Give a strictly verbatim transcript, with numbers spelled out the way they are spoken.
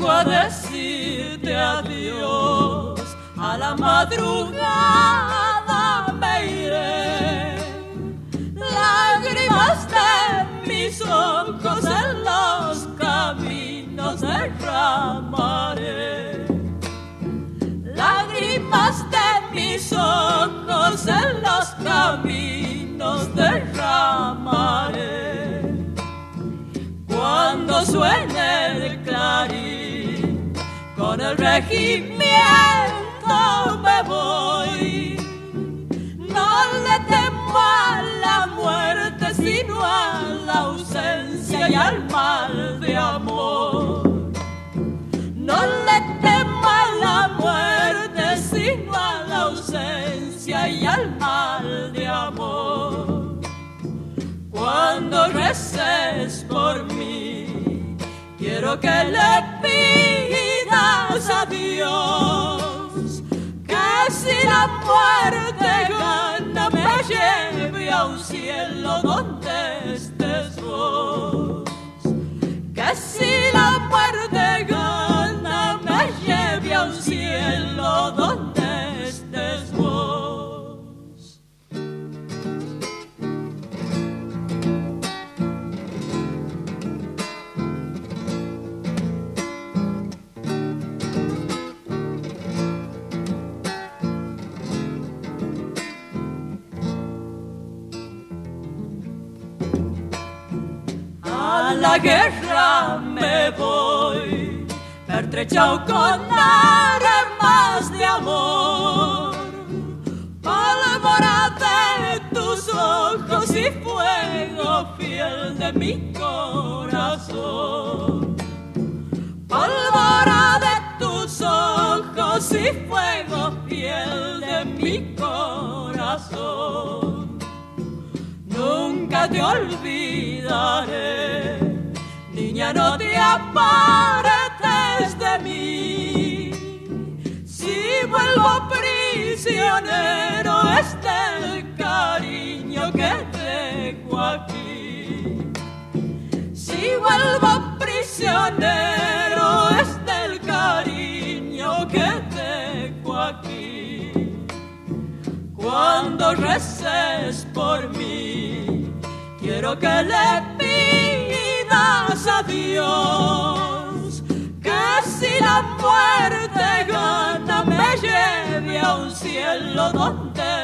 vengo a decirte adiós, a la madrugada me iré. Lágrimas de mis ojos en los caminos derramaré. Lágrimas de mis ojos en los caminos derramaré. Cuando suene el clarín, con el regimiento me voy. No le temo a la muerte, sino a la ausencia y al mal de amor. No le temo a la muerte, sino a la ausencia y al mal de amor. Cuando reces por mí, quiero que le pidas a Dios que si la muerte gana me lleve a un cielo donde estés vos. Que si la muerte gana me lleve a un cielo donde estés vos. A la guerra me voy, pertrechado con armas de amor. Pólvora de tus ojos y fuego fiel de mi corazón. Pólvora de tus ojos y fuego fiel de mi corazón. Nunca te olvidaré, niña, no te apartes de mí. Si vuelvo prisionero es del cariño que dejo aquí. Si vuelvo prisionero es del cariño que dejo aquí. Cuando reces por mí, quiero que le pidas a Dios que si la muerte gana me lleve a un cielo donde